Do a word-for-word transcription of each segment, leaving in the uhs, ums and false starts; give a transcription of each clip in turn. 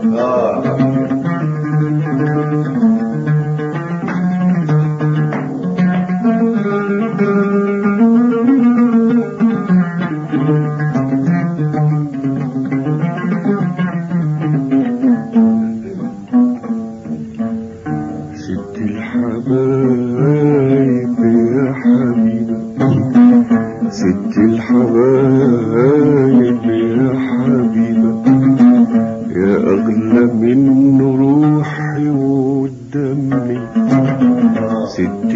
ست الحبايب يا حبيبة، يا أغلى من روحي ودمي. ست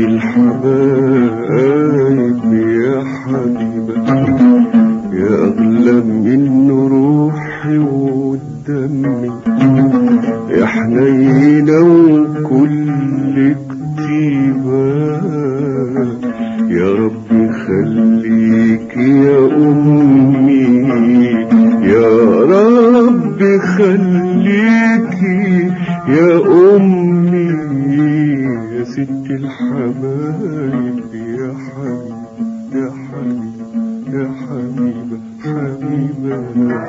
الحبايب يا حبيبة، يا أغلى من روحي ودمي، يا حنينة وكل كتيبة. يا رب خليك يا أمي، يا رب خليك يا أمي، يا ست الحبايب يا حبيبة يا حبيبة يا حبيبة حبيبة.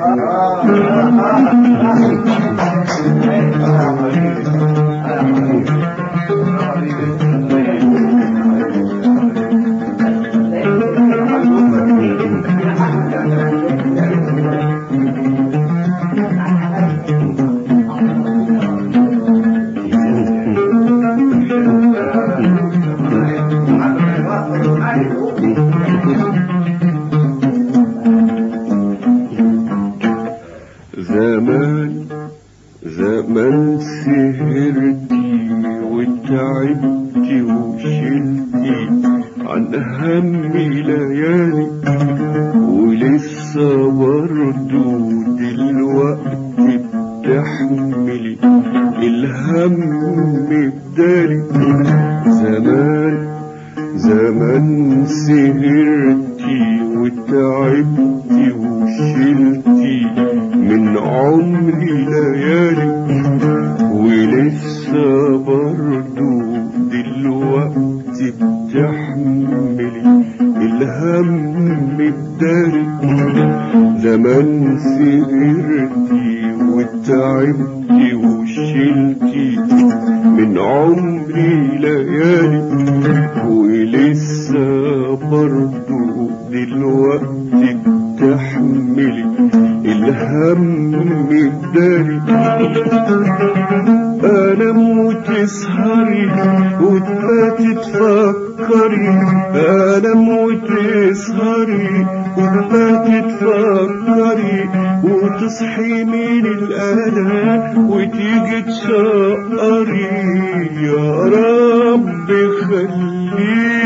زمان زمان سهرتي وتعبتي وشلتي عن همي ليالي، ولسه برضو دلوقتي بتحملي الهم بدالي. زمان زمان سهرتي وتعبتي وشلتي من عمري ليالي، ولسه برضو دلوقتي بتحملي الهم بدالي. زمان سهرتي وتعبتي وشلتي من عمري ليالي، ولسه برضو دلوقتي بتحملي الهم بدالي. انام وتسهري وتباتي تفكري، انام وتسهري وتباتي تفكري، وتصحي من الألم وتيجي تشقري. يا رب خليك